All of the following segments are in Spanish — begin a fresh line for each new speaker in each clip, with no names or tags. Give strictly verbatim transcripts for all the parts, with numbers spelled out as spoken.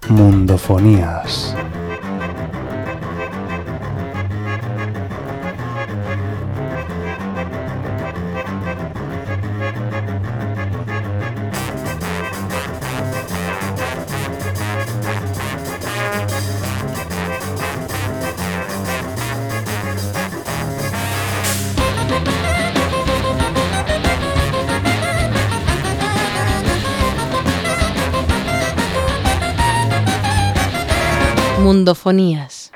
Mundofonías.
Mundofonías.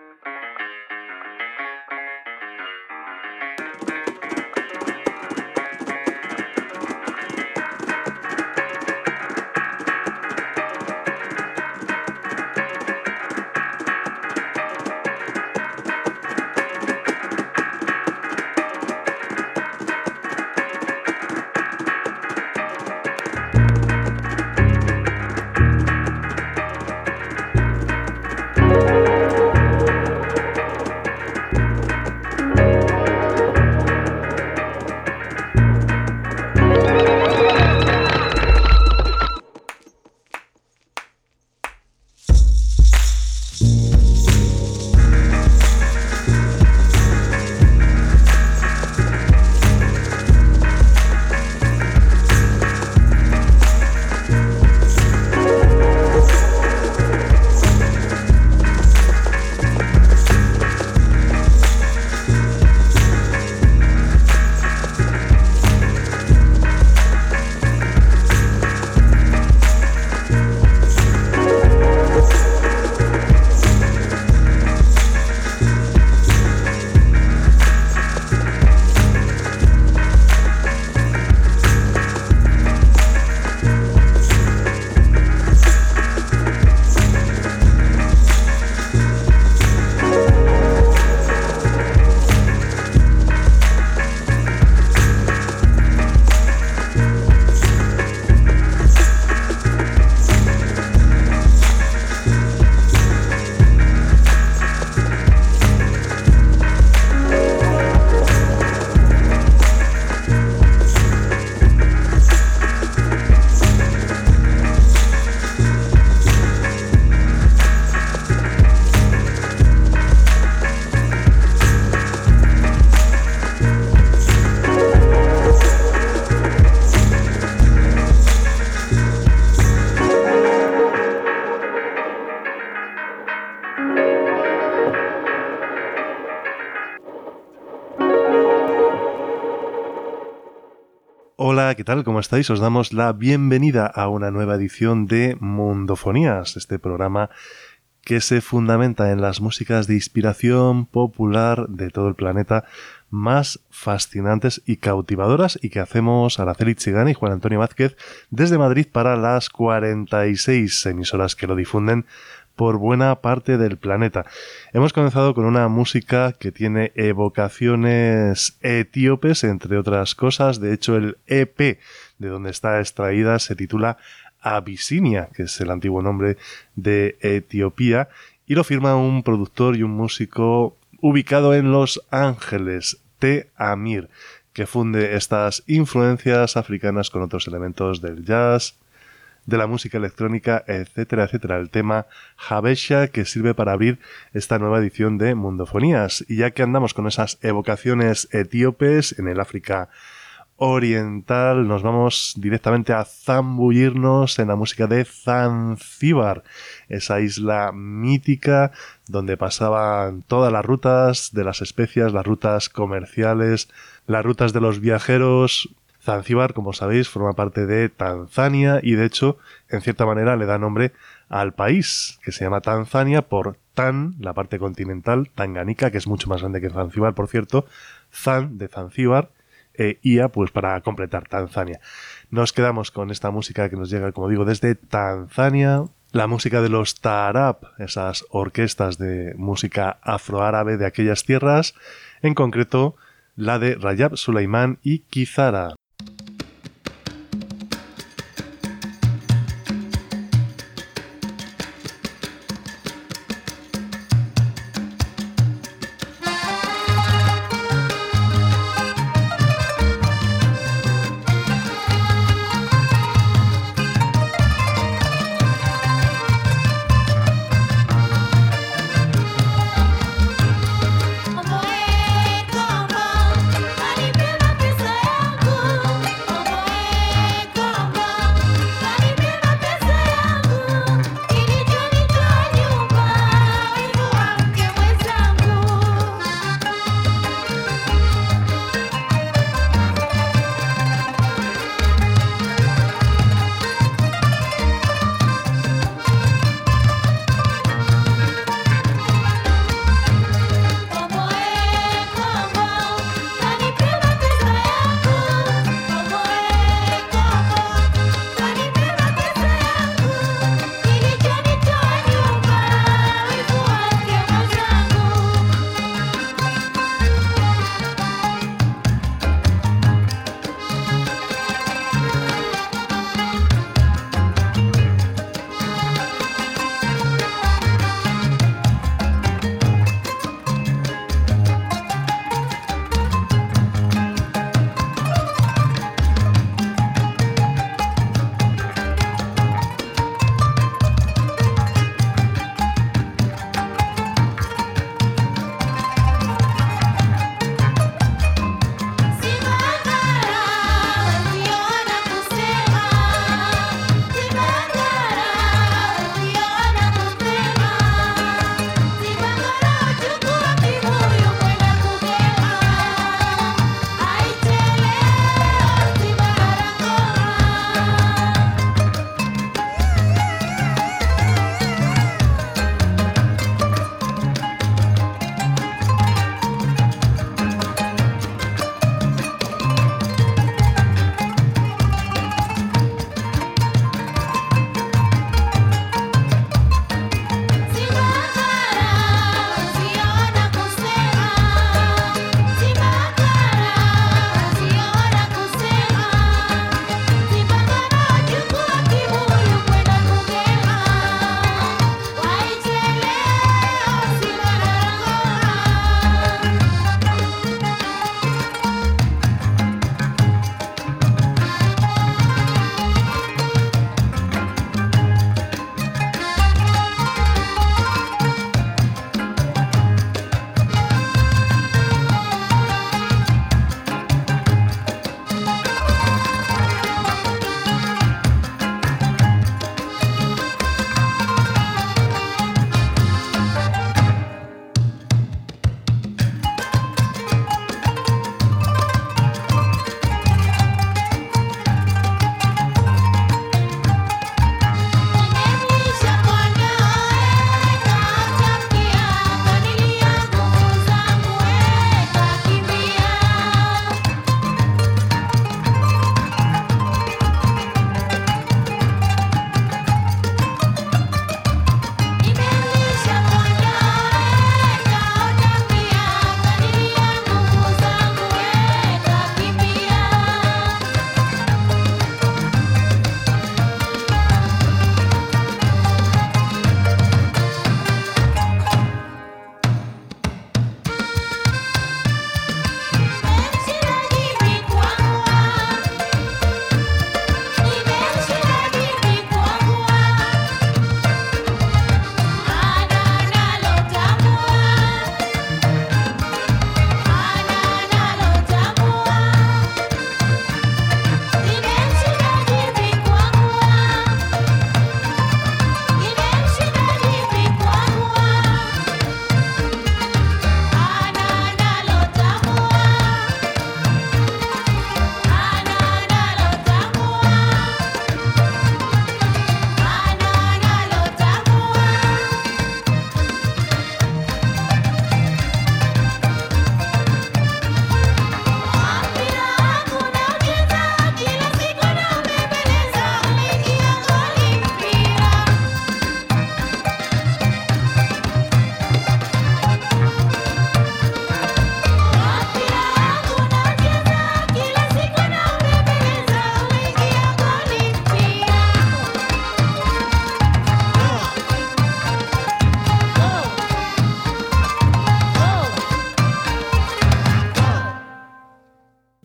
Hola, ¿qué tal? ¿Cómo estáis? Os damos la bienvenida a una nueva edición de Mundofonías, este programa que se fundamenta en las músicas de inspiración popular de todo el planeta más fascinantes y cautivadoras y que hacemos Araceli Chigani y Juan Antonio Vázquez desde Madrid para las cuarenta y seis emisoras que lo difunden por buena parte del planeta. Hemos comenzado con una música que tiene evocaciones etíopes, entre otras cosas. De hecho, el E P de donde está extraída se titula Abisinia, que es el antiguo nombre de Etiopía, y lo firma un productor y un músico ubicado en Los Ángeles, T. Amir, que funde estas influencias africanas con otros elementos del jazz, de la música electrónica, etcétera, etcétera. El tema Habesha, que sirve para abrir esta nueva edición de Mundofonías. Y ya que andamos con esas evocaciones etíopes en el África oriental, nos vamos directamente a zambullirnos en la música de Zanzíbar, esa isla mítica donde pasaban todas las rutas de las especias, las rutas comerciales, las rutas de los viajeros. Zanzíbar, como sabéis, forma parte de Tanzania y, de hecho, en cierta manera le da nombre al país, que se llama Tanzania por Tan, la parte continental, Tanganica, que es mucho más grande que Zanzíbar, por cierto, Zan, de Zanzíbar, e Ia, pues para completar Tanzania. Nos quedamos con esta música que nos llega, como digo, desde Tanzania, la música de los Taarab, esas orquestas de música afroárabe de aquellas tierras, en concreto la de Rajab Suleiman y Kizara.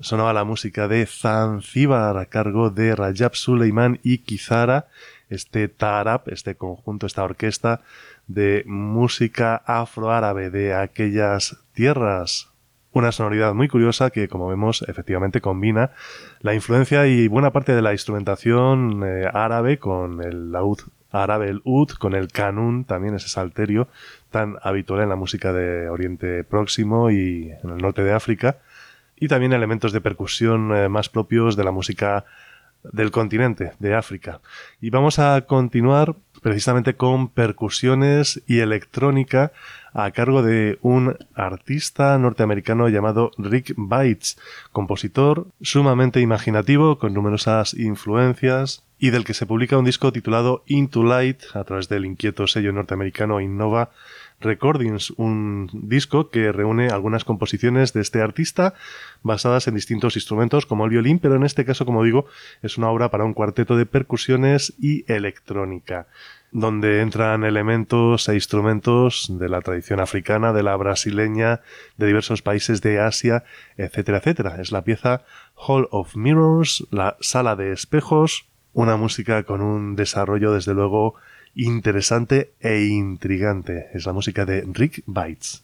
sonaba la música de Zanzíbar a cargo de Rajab Suleiman y Kizara, este taarab, este conjunto, esta orquesta de música afroárabe de aquellas tierras. Una sonoridad muy curiosa que, como vemos, efectivamente combina la influencia y buena parte de la instrumentación eh, árabe con el laúd árabe, el ud, con el kanun, también ese salterio tan habitual en la música de Oriente Próximo y en el norte de África, y también elementos de percusión eh, más propios de la música del continente, de África. Y vamos a continuar precisamente con percusiones y electrónica a cargo de un artista norteamericano llamado Rick Bates, compositor sumamente imaginativo, con numerosas influencias, y del que se publica un disco titulado Into Light a través del inquieto sello norteamericano Innova Recordings, un disco que reúne algunas composiciones de este artista basadas en distintos instrumentos como el violín, pero en este caso, como digo, es una obra para un cuarteto de percusiones y electrónica, donde entran elementos e instrumentos de la tradición africana, de la brasileña, de diversos países de Asia, etcétera, etcétera. Es la pieza Hall of Mirrors, la sala de espejos, una música con un desarrollo, desde luego, interesante e intrigante. Es la música de Rick Bates.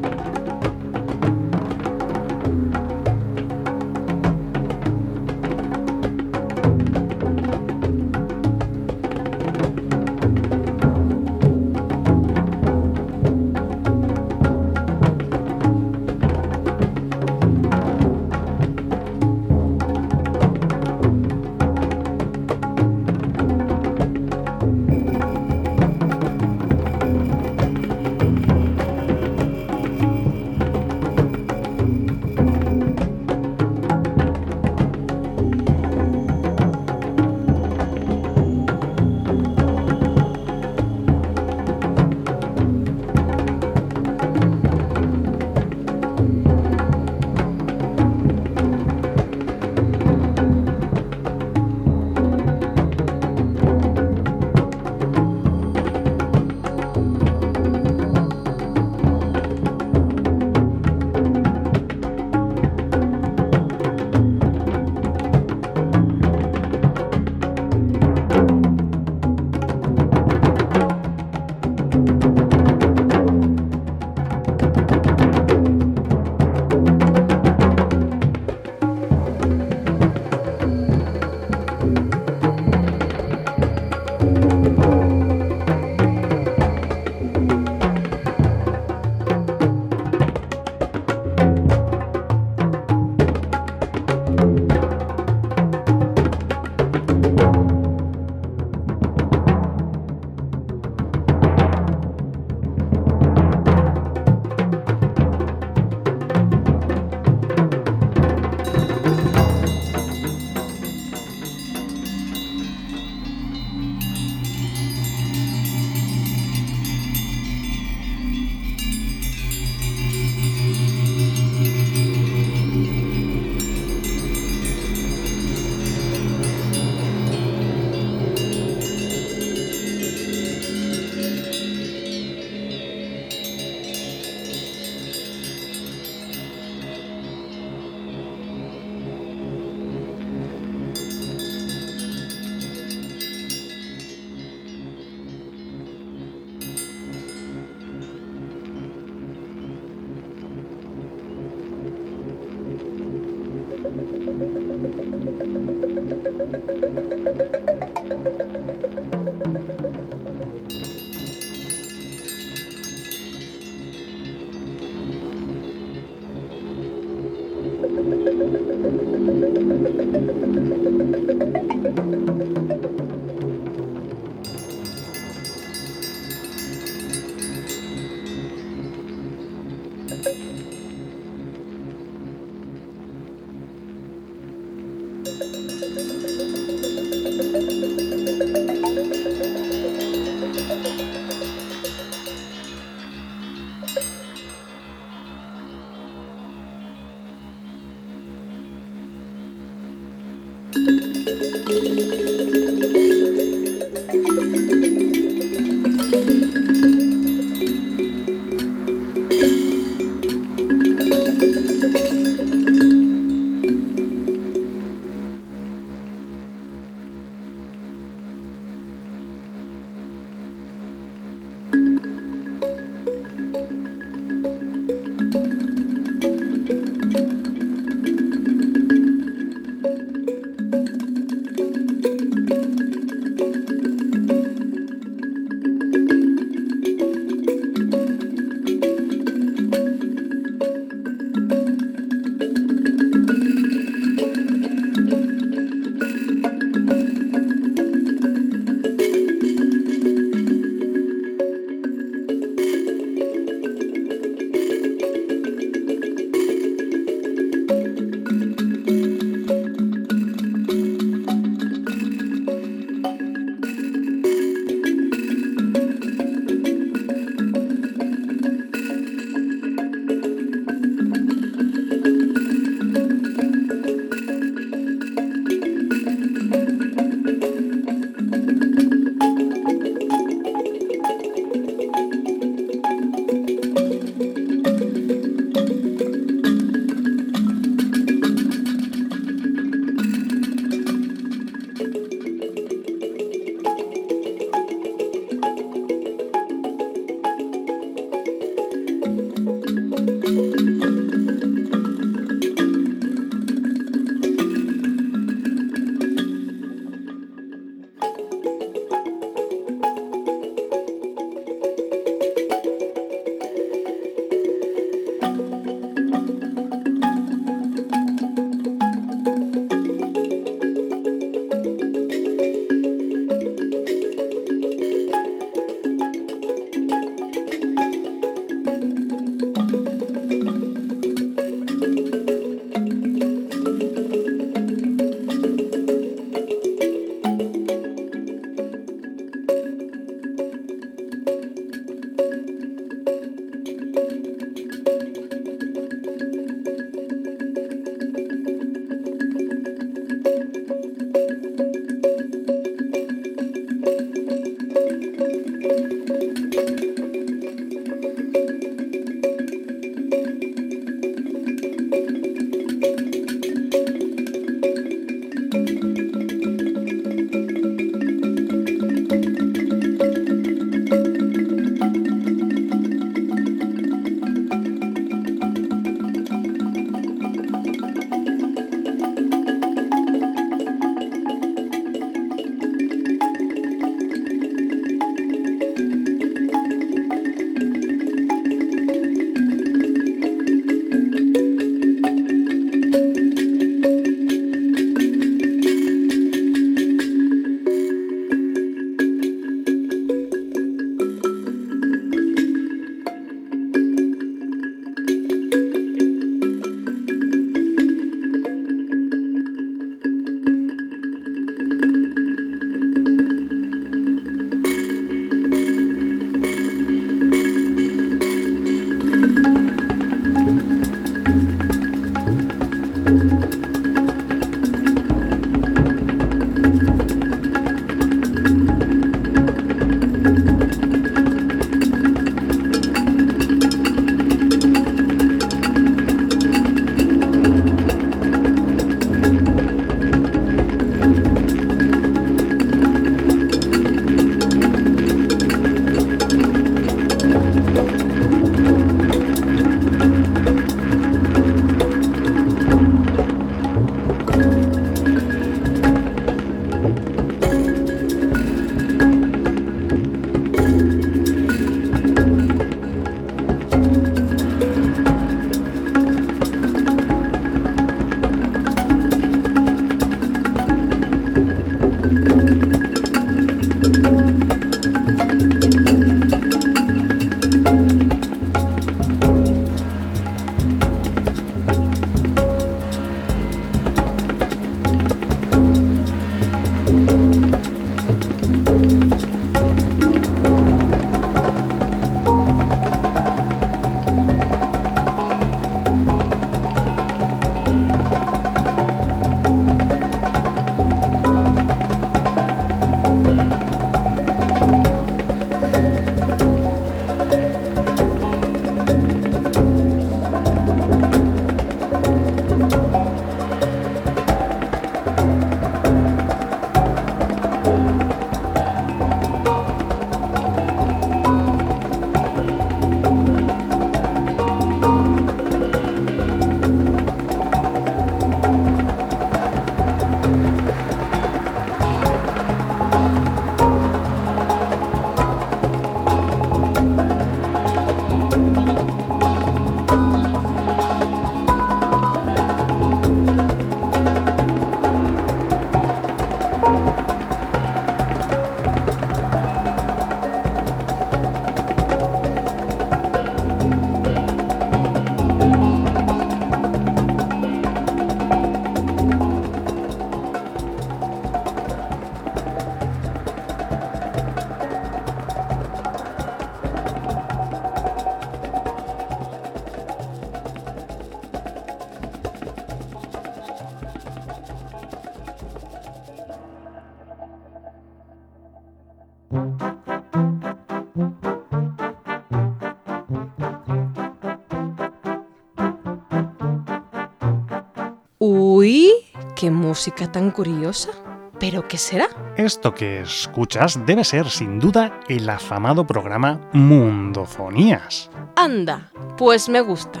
Uy, qué música tan curiosa. ¿Pero qué será?
Esto que escuchas debe ser, sin duda, el afamado programa Mundofonías.
Anda, pues me gusta.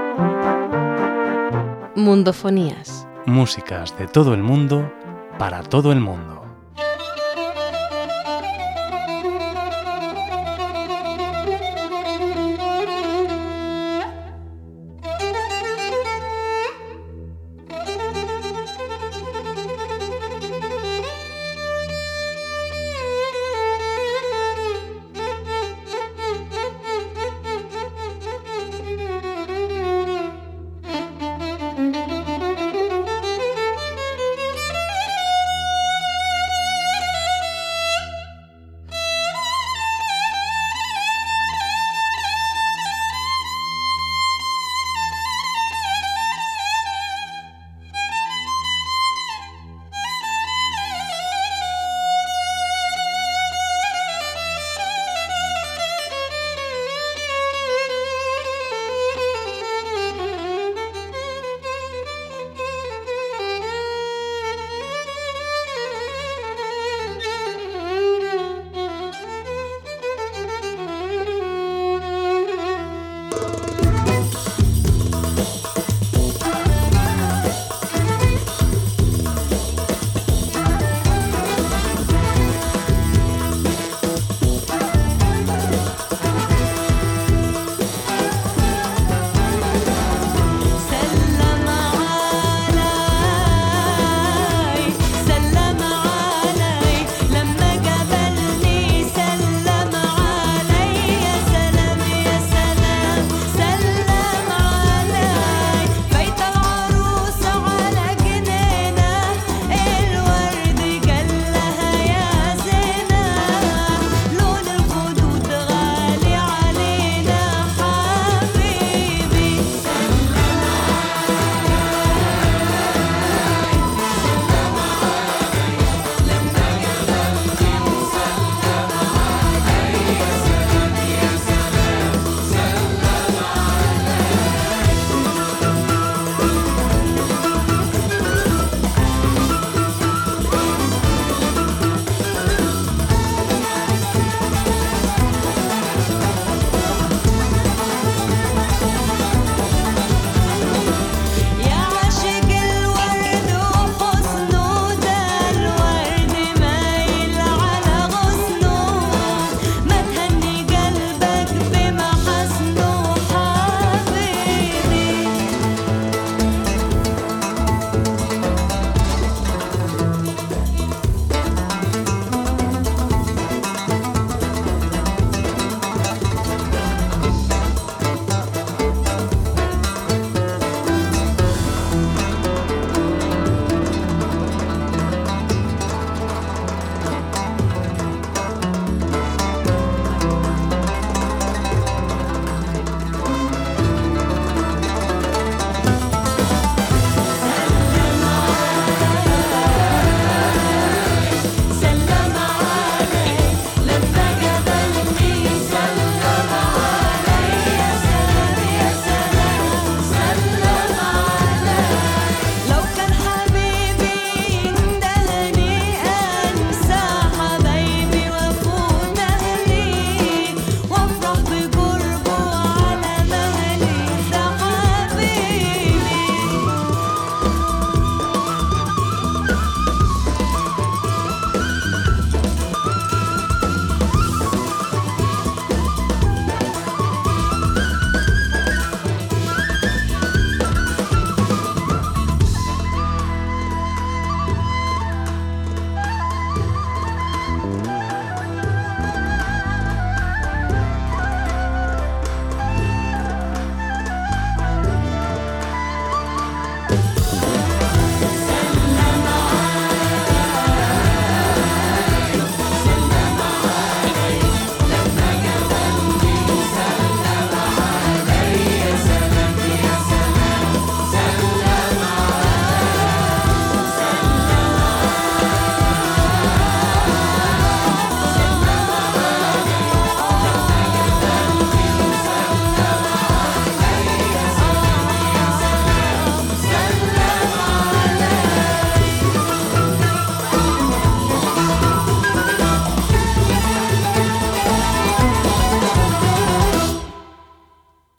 Mundofonías.
Músicas de todo el mundo, para todo el mundo.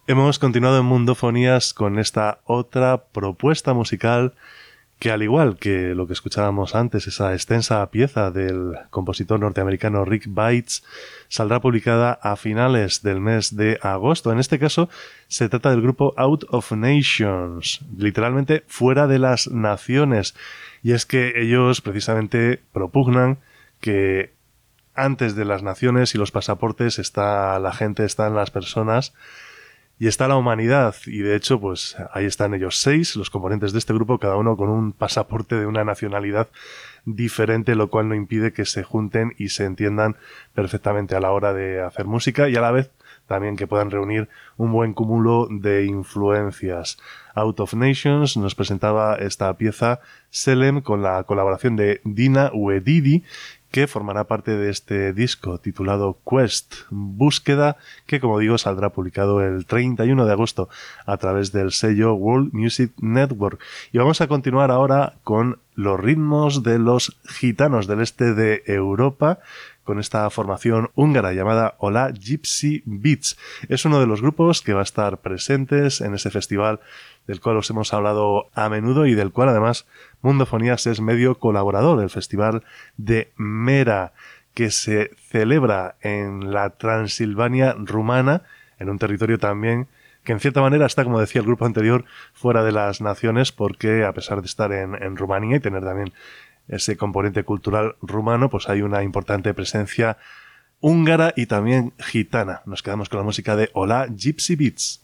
Hemos continuado en Mundofonías con esta otra propuesta musical que, al igual que lo que escuchábamos antes, esa extensa pieza del compositor norteamericano Rick Bates, saldrá publicada a finales del mes de agosto. En este caso se trata del grupo Out of Nations, literalmente fuera de las naciones. Y es que ellos precisamente propugnan que antes de las naciones y los pasaportes está la gente, están las personas y está la humanidad. Y de hecho, pues ahí están ellos seis, los componentes de este grupo, cada uno con un pasaporte de una nacionalidad diferente, lo cual no impide que se junten y se entiendan perfectamente a la hora de hacer música y a la vez también que puedan reunir un buen cúmulo de influencias. Out of Nations nos presentaba esta pieza Selem con la colaboración de Dina Wedidi, que formará parte de este disco titulado Quest, Búsqueda, que como digo saldrá publicado el treinta y uno de agosto a través del sello World Music Network. Y vamos a continuar ahora con los ritmos de los gitanos del este de Europa, con esta formación húngara llamada Ola Gypsy Beats. Es uno de los grupos que va a estar presentes en ese festival del cual os hemos hablado a menudo y del cual además Mundofonías es medio colaborador, el Festival de Mera, que se celebra en la Transilvania rumana, en un territorio también que en cierta manera está, como decía el grupo anterior, fuera de las naciones, porque a pesar de estar en, en Rumanía y tener también ese componente cultural rumano, pues hay una importante presencia húngara y también gitana. Nos quedamos con la música de Ola Gypsy Beats.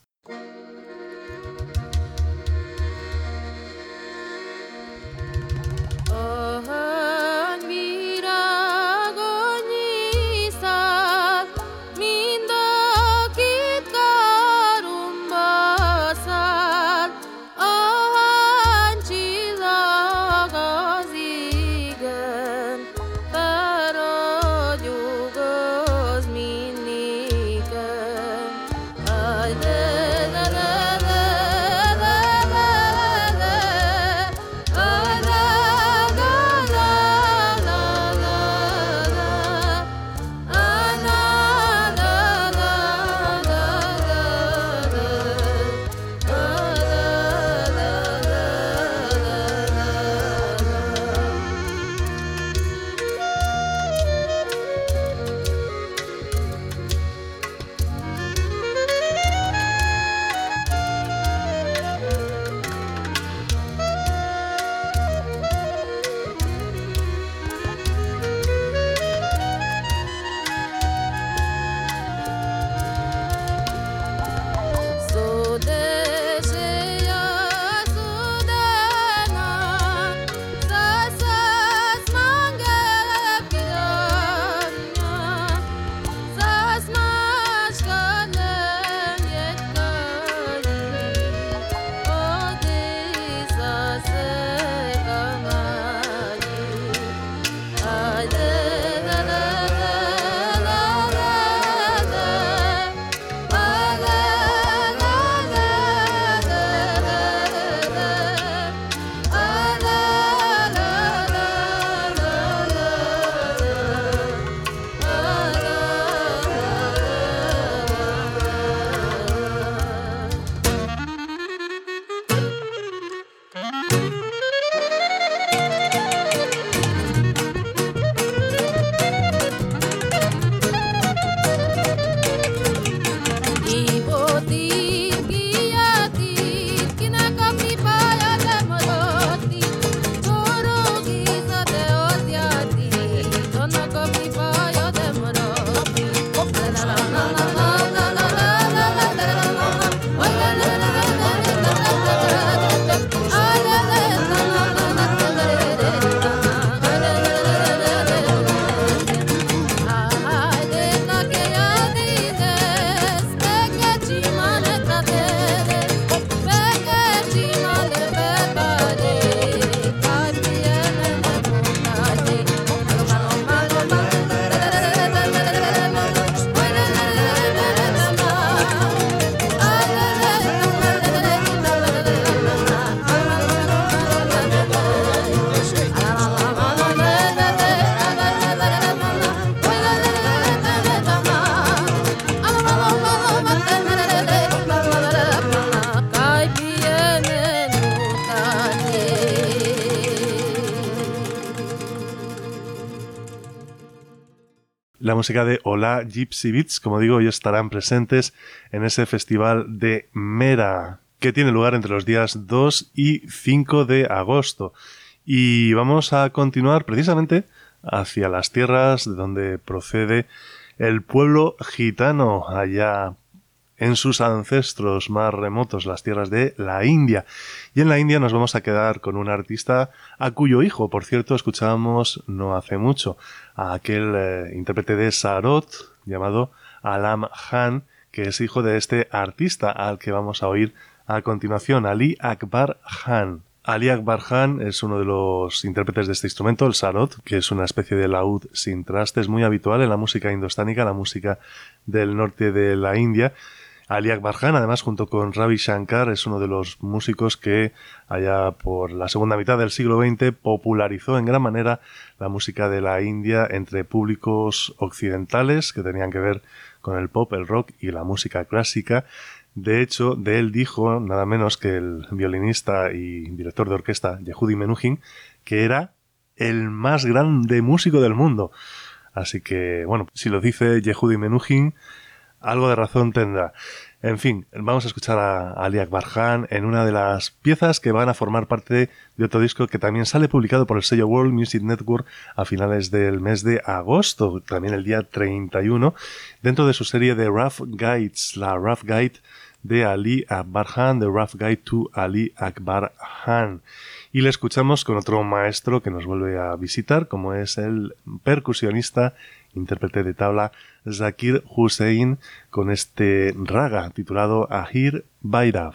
la música de Hola Gypsy Beats. Como digo, ellos estarán presentes en ese festival de Mera, que tiene lugar entre los días dos y cinco de agosto. Y vamos a continuar precisamente hacia las tierras de donde procede el pueblo gitano, allá en sus ancestros más remotos, las tierras de la India. Y en la India nos vamos a quedar con un artista a cuyo hijo, por cierto, escuchábamos no hace mucho, a aquel eh, intérprete de Sarod llamado Alam Khan, que es hijo de este artista al que vamos a oír a continuación, Ali Akbar Khan. Ali Akbar Khan es uno de los intérpretes de este instrumento, el sarod, que es una especie de laúd sin trastes muy habitual en la música indostánica, la música del norte de la India. Ali Akbar Khan, además, junto con Ravi Shankar, es uno de los músicos que, allá por la segunda mitad del siglo veinte, popularizó en gran manera la música de la India entre públicos occidentales que tenían que ver con el pop, el rock y la música clásica. De hecho, de él dijo nada menos que el violinista y director de orquesta Yehudi Menuhin que era el más grande músico del mundo. Así que, bueno, si lo dice Yehudi Menuhin, algo de razón tendrá. En fin, vamos a escuchar a Ali Akbar Khan en una de las piezas que van a formar parte de otro disco que también sale publicado por el sello World Music Network a finales del mes de agosto, también el día treinta y uno, dentro de su serie de Rough Guides, la Rough Guide de Ali Akbar Khan, The Rough Guide to Ali Akbar Khan. Y le escuchamos con otro maestro que nos vuelve a visitar, como es el percusionista, intérprete de tabla Zakir Hussain, con este raga titulado Ahir Bairav.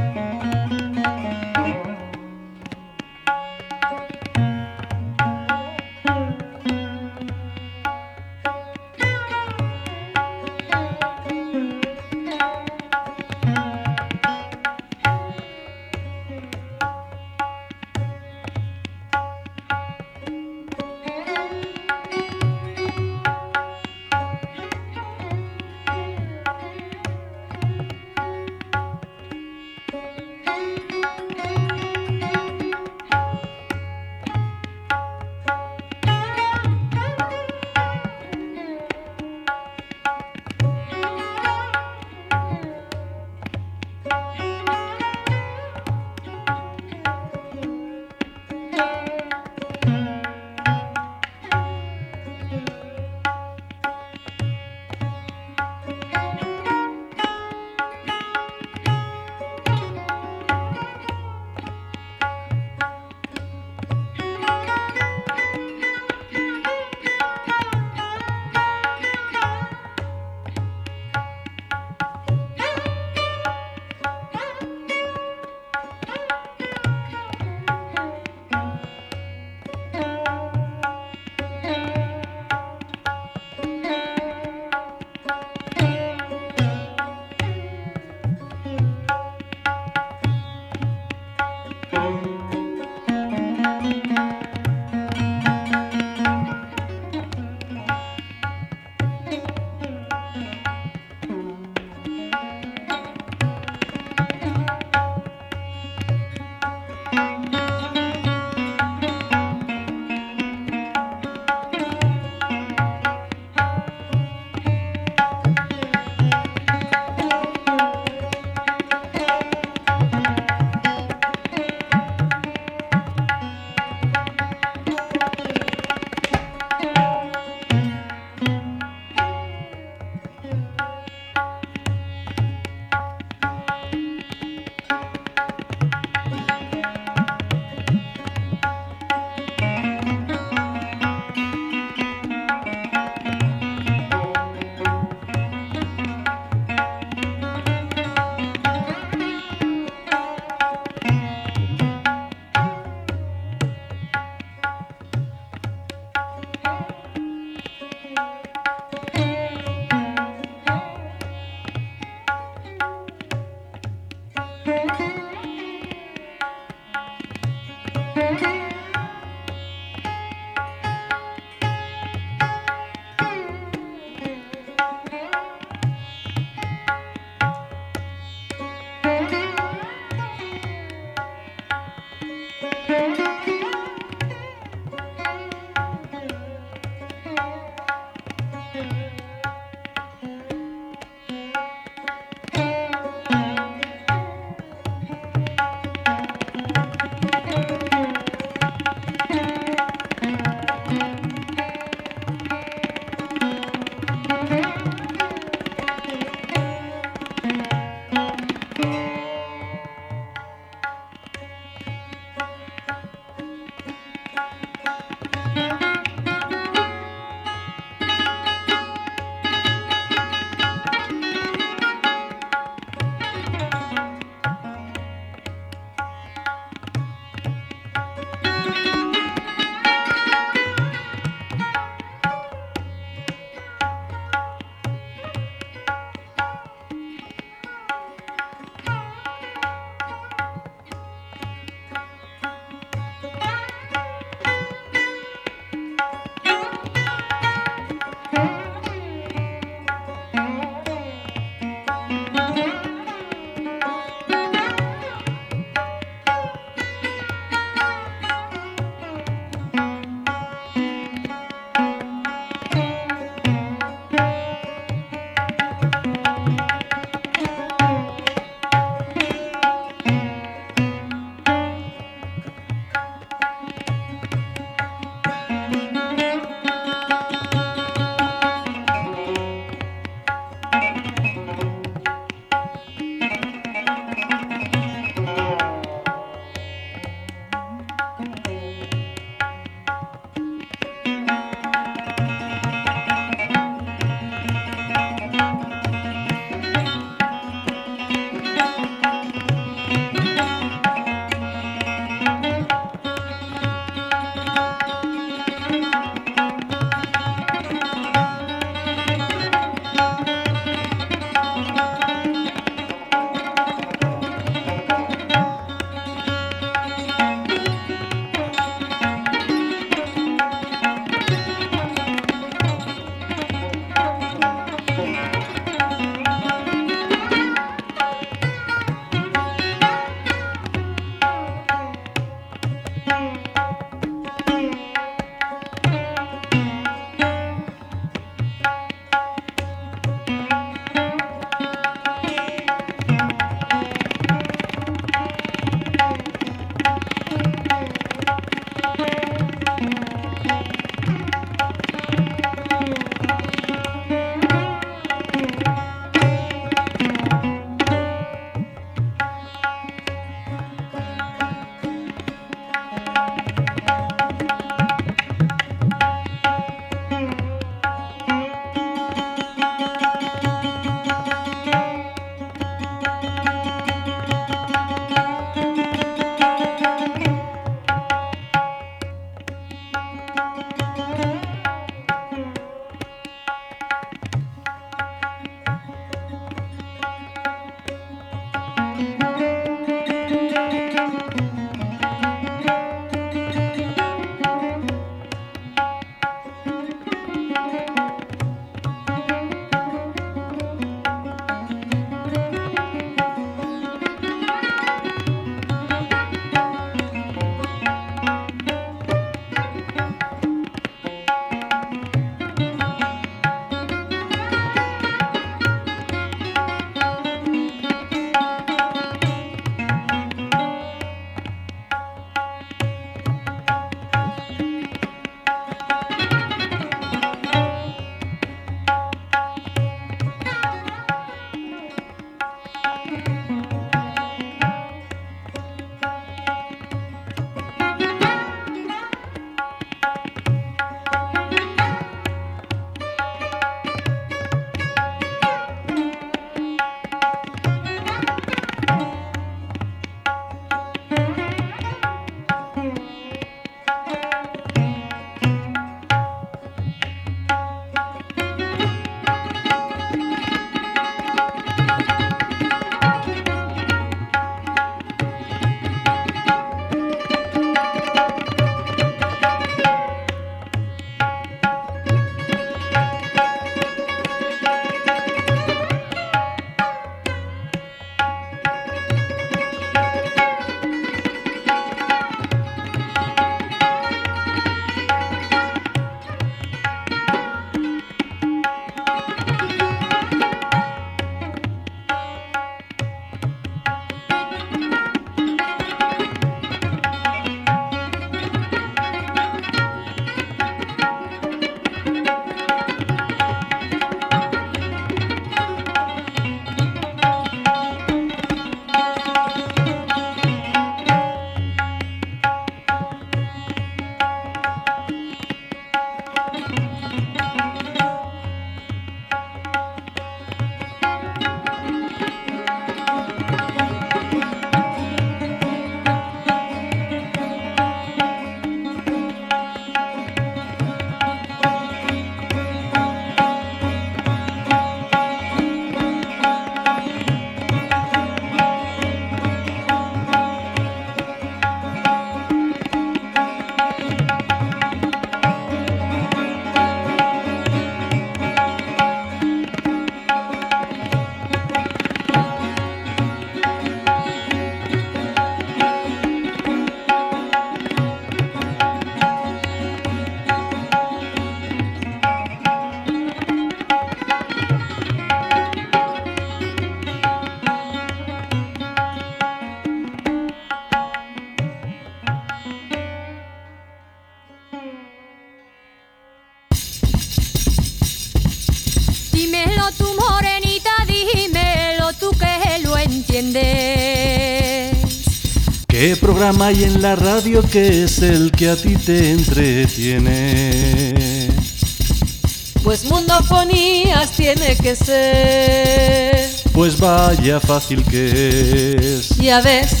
entiendes.
¿Qué programa hay en la radio que es el que a ti te entretiene?
Pues Mundofonías tiene que ser.
Pues vaya fácil que es.
Ya ves.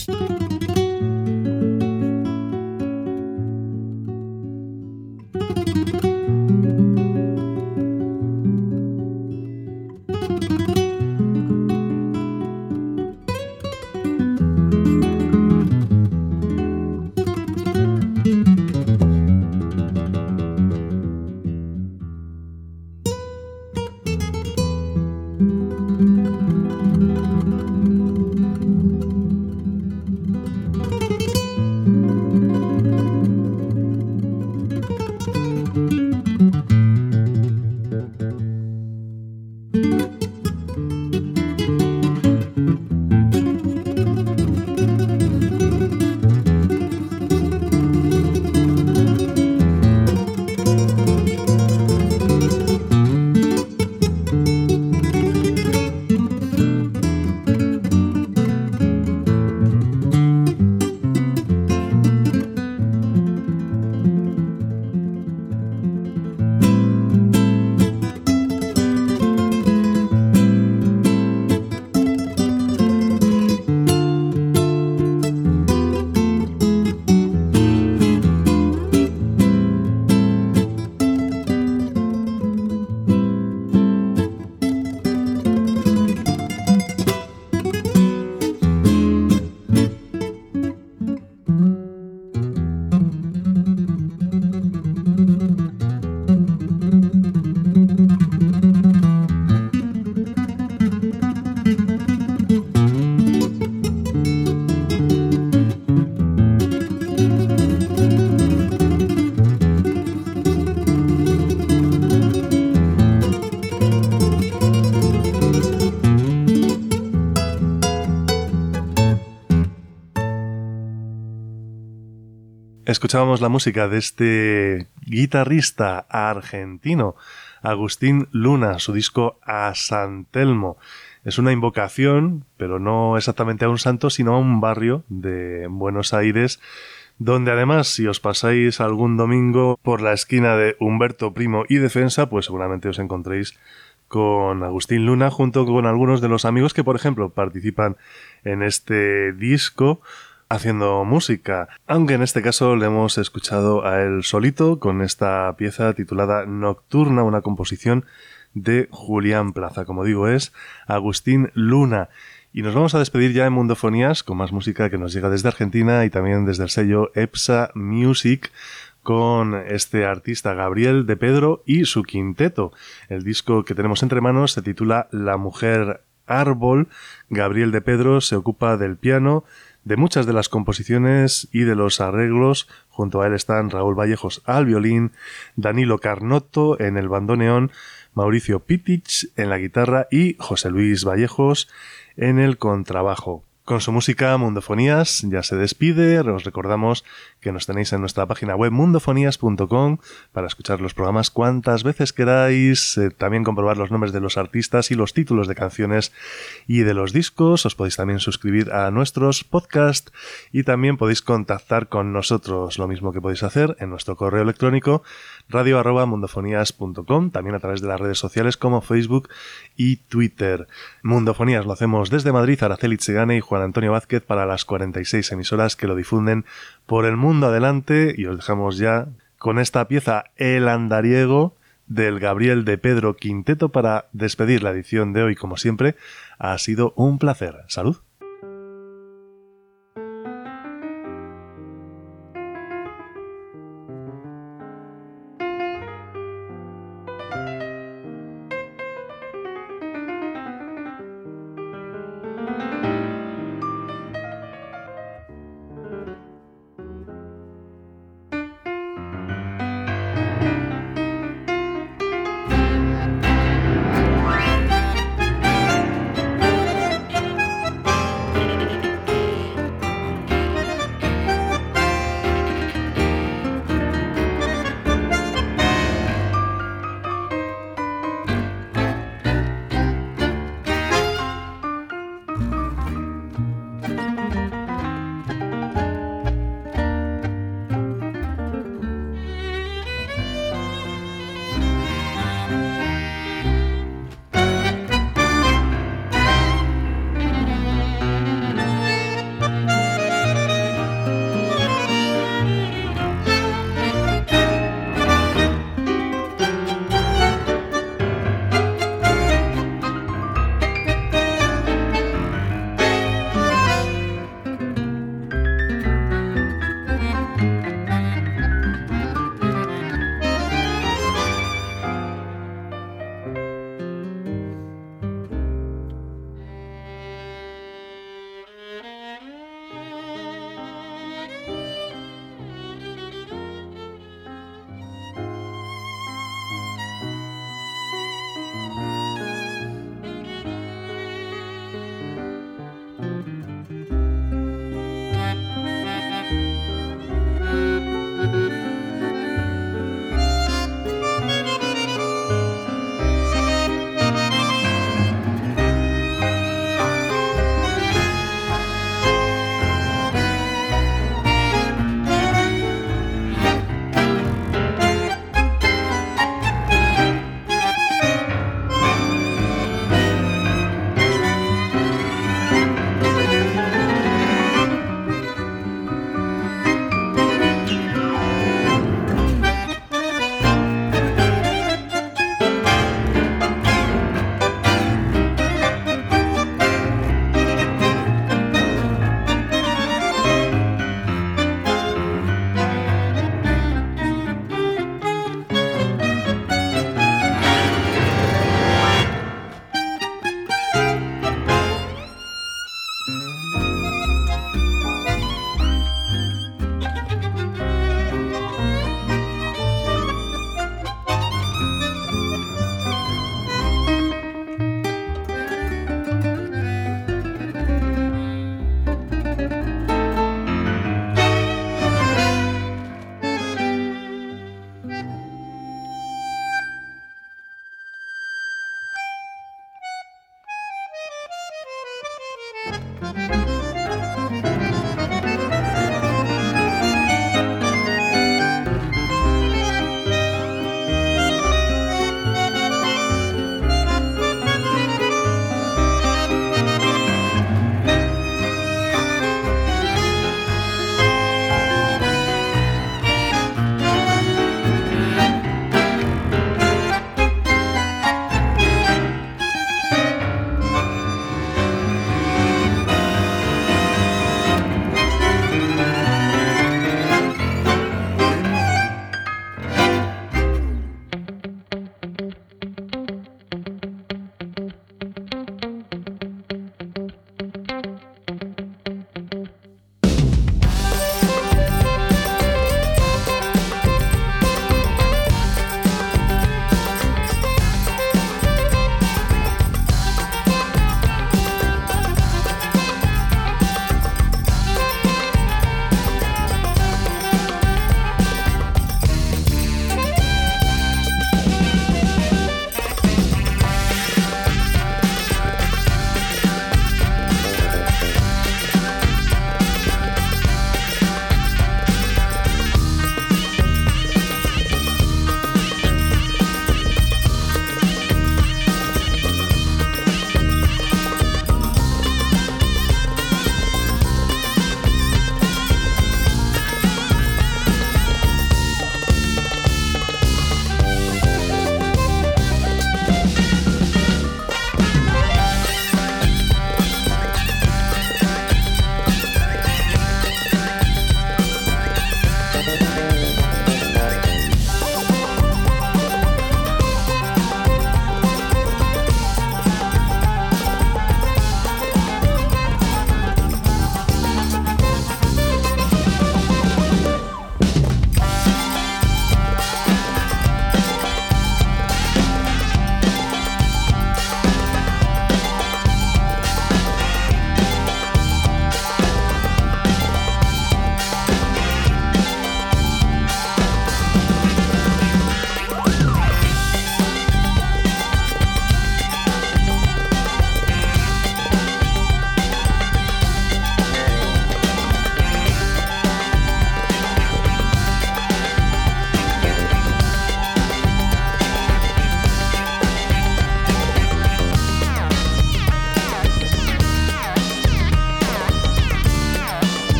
Escuchábamos la música de este guitarrista argentino, Agustín Luna, su disco A San Telmo. Es una invocación, pero no exactamente a un santo, sino a un barrio de Buenos Aires, donde además, si os pasáis algún domingo por la esquina de Humberto Primo y Defensa, pues seguramente os encontréis con Agustín Luna, junto con algunos de los amigos que, por ejemplo, participan en este disco haciendo música, aunque en este caso le hemos escuchado a él solito con esta pieza titulada Nocturna, una composición de Julián Plaza. Como digo, es Agustín Luna. Y nos vamos a despedir ya en Mundofonías con más música que nos llega desde Argentina y también desde el sello EPSA Music, con este artista Gabriel de Pedro y su quinteto. El disco que tenemos entre manos se titula La Mujer Árbol. Gabriel de Pedro se ocupa del piano, de muchas de las composiciones y de los arreglos. Junto a él están Raúl Vallejos al violín, Danilo Carnotto en el bandoneón, Mauricio Pitich en la guitarra y José Luis Vallejos en el contrabajo. Con su música, Mundofonías ya se despide. Os recordamos que nos tenéis en nuestra página web mundofonías punto com para escuchar los programas cuantas veces queráis, eh, también comprobar los nombres de los artistas y los títulos de canciones y de los discos. Os podéis también suscribir a nuestros podcasts y también podéis contactar con nosotros, lo mismo que podéis hacer en nuestro correo electrónico radio arroba mundofonías punto com, también a través de las redes sociales como Facebook y Twitter. Mundofonías lo hacemos desde Madrid, Araceli Chegane y Juan Antonio Vázquez para las cuarenta y seis emisoras que lo difunden por el mundo adelante, y os dejamos ya con esta pieza El Andariego del Gabriel de Pedro Quinteto para despedir la edición de hoy. Como siempre, ha sido un placer. ¡Salud! Chao.